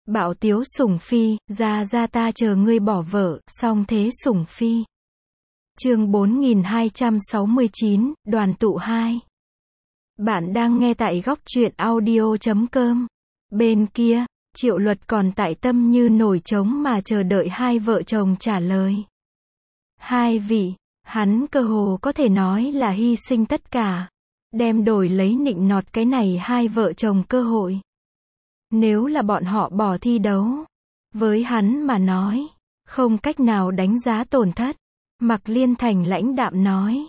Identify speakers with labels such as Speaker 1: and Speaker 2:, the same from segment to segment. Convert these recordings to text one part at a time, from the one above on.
Speaker 1: Bạo tiếu sủng phi, ra ta chờ ngươi bỏ vợ, song thế sủng phi. Chương 4269, đoàn tụ 2. Bạn đang nghe tại góc truyện audio.com. Bên kia, Triệu Luật còn tại tâm như nổi trống mà chờ đợi hai vợ chồng trả lời. Hai vị, hắn cơ hồ có thể nói là hy sinh tất cả, đem đổi lấy nịnh nọt cái này hai vợ chồng cơ hội. Nếu là bọn họ bỏ thi đấu, với hắn mà nói, không cách nào đánh giá tổn thất. Mạc Liên Thành lãnh đạm nói.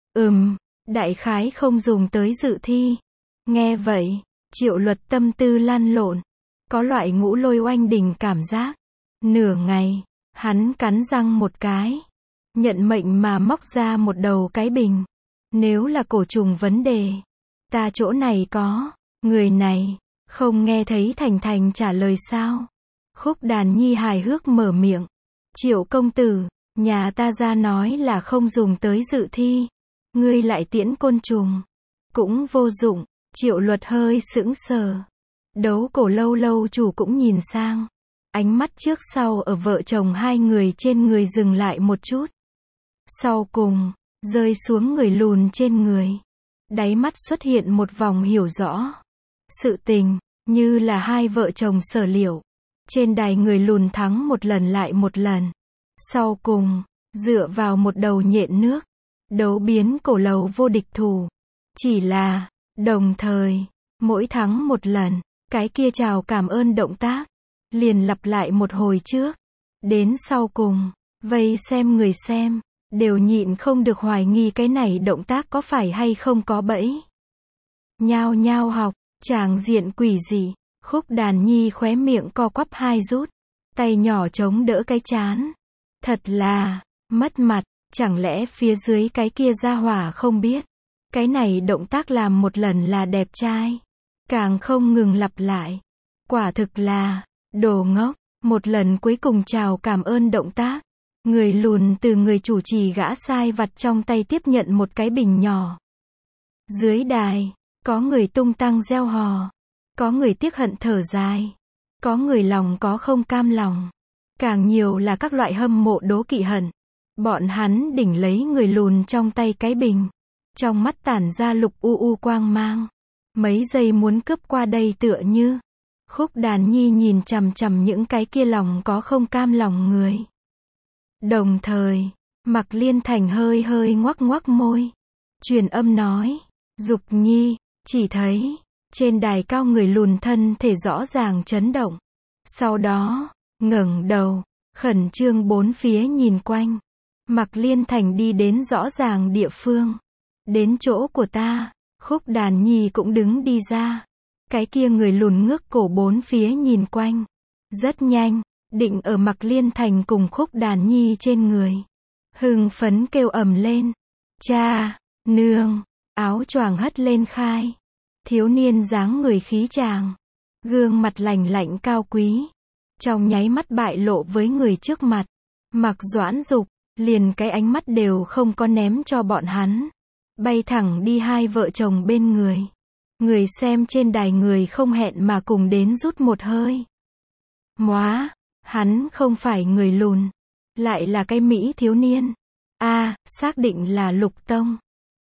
Speaker 1: Đại khái không dùng tới dự thi. Nghe vậy, Triệu Luật tâm tư lăn lộn, có loại ngũ lôi oanh đình cảm giác. Nửa ngày, hắn cắn răng một cái, nhận mệnh mà móc ra một đầu cái bình. Nếu là cổ trùng vấn đề, ta chỗ này có, người này, không nghe thấy Thành Thành trả lời sao? Khúc Đàn Nhi hài hước mở miệng. Triệu công tử, nhà ta ra nói là không dùng tới dự thi. Ngươi lại tiễn côn trùng. Cũng vô dụng. Triệu Luật hơi sững sờ. Đấu cổ lâu lâu chủ cũng nhìn sang. Ánh mắt trước sau ở vợ chồng hai người trên người dừng lại một chút. Sau cùng, rơi xuống người lùn trên người. Đáy mắt xuất hiện một vòng hiểu rõ. Sự tình, như là hai vợ chồng sở liệu. Trên đài người lùn thắng một lần lại một lần. Sau cùng, dựa vào một đầu nhện nước, đấu biến cổ lầu vô địch thủ. Chỉ là, đồng thời, mỗi thắng một lần, cái kia chào cảm ơn động tác, liền lặp lại một hồi trước. Đến sau cùng, vây xem người xem, đều nhịn không được hoài nghi cái này động tác có phải hay không có bẫy. Nhao nhao học, tràng diện quỷ dị. Khúc Đàn Nhi khóe miệng co quắp hai rút, tay nhỏ chống đỡ cái trán. Thật là, mất mặt, chẳng lẽ phía dưới cái kia gia hỏa không biết. Cái này động tác làm một lần là đẹp trai, càng không ngừng lặp lại. Quả thực là, đồ ngốc, một lần cuối cùng chào cảm ơn động tác. Người lùn từ người chủ trì gã sai vặt trong tay tiếp nhận một cái bình nhỏ. Dưới đài, có người tung tăng reo hò. Có người tiếc hận thở dài. Có người lòng có không cam lòng. Càng nhiều là các loại hâm mộ đố kỵ hận. Bọn hắn đỉnh lấy người lùn trong tay cái bình. Trong mắt tản ra lục u quang mang. Mấy giây muốn cướp qua đây tựa như. Khúc Đàn Nhi nhìn chằm chằm những cái kia lòng có không cam lòng người. Đồng thời, Mạc Liên Thành hơi hơi ngoắc ngoắc môi. Truyền âm nói. Dục Nhi, chỉ thấy trên đài cao người lùn thân thể rõ ràng chấn động. Sau đó, ngẩng đầu, khẩn trương bốn phía nhìn quanh. Mạc Liên Thành đi đến rõ ràng địa phương. Đến chỗ của ta, Khúc Đàn Nhi cũng đứng đi ra. Cái kia người lùn ngước cổ bốn phía nhìn quanh. Rất nhanh, định ở Mạc Liên Thành cùng Khúc Đàn Nhi trên người. Hưng phấn kêu ầm lên. Cha, nương, áo choàng hất lên khai. Thiếu niên dáng người khí tràng, gương mặt lành lạnh cao quý, trong nháy mắt bại lộ với người trước mặt. Mạc Doãn Dục, liền cái ánh mắt đều không có ném cho bọn hắn, bay thẳng đi hai vợ chồng bên người. Người xem trên đài người không hẹn mà cùng đến rút một hơi. Móa, hắn không phải người lùn, lại là cái mỹ thiếu niên. Xác định là Lục Tông.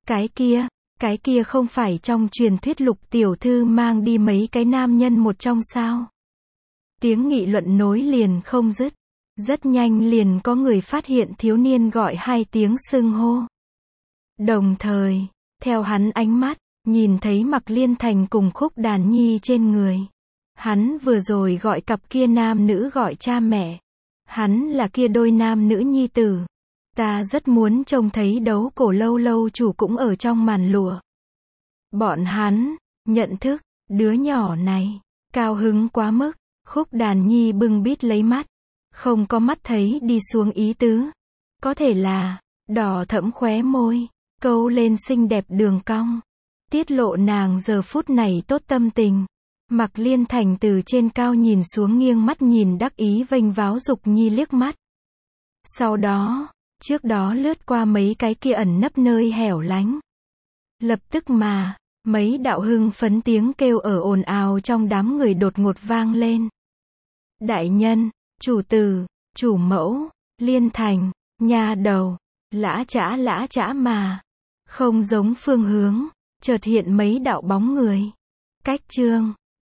Speaker 1: Cái kia không phải trong truyền thuyết Lục tiểu thư mang đi mấy cái nam nhân một trong sao? Tiếng nghị luận nối liền không dứt. Rất nhanh liền có người phát hiện thiếu niên gọi hai tiếng xưng hô. Đồng thời, theo hắn ánh mắt, nhìn thấy Mạc Liên Thành cùng Khúc Đàn Nhi trên người. Hắn vừa rồi gọi cặp kia nam nữ gọi cha mẹ. Hắn là kia đôi nam nữ nhi tử. Ta rất muốn trông thấy đấu cổ lâu lâu chủ cũng ở trong màn lụa. Bọn hắn, nhận thức, đứa nhỏ này, cao hứng quá mức. Khúc Đàn Nhi bưng bít lấy mắt. Không có mắt thấy đi xuống ý tứ. Có thể là, đỏ thẫm khóe môi, câu lên xinh đẹp đường cong. Tiết lộ nàng giờ phút này tốt tâm tình. Mạc Liên Thành từ trên cao nhìn xuống nghiêng mắt nhìn đắc ý vênh váo Dục Nhi liếc mắt. Sau đó, trước đó lướt qua mấy cái kia ẩn nấp nơi hẻo lánh. Lập tức mà, mấy đạo hưng phấn tiếng kêu ở ồn ào trong đám người đột ngột vang lên. đại nhân, chủ tử, chủ mẫu, liên thành, nha đầu, lã chã mà. Không giống phương hướng, chợt hiện mấy đạo bóng người. Cách chương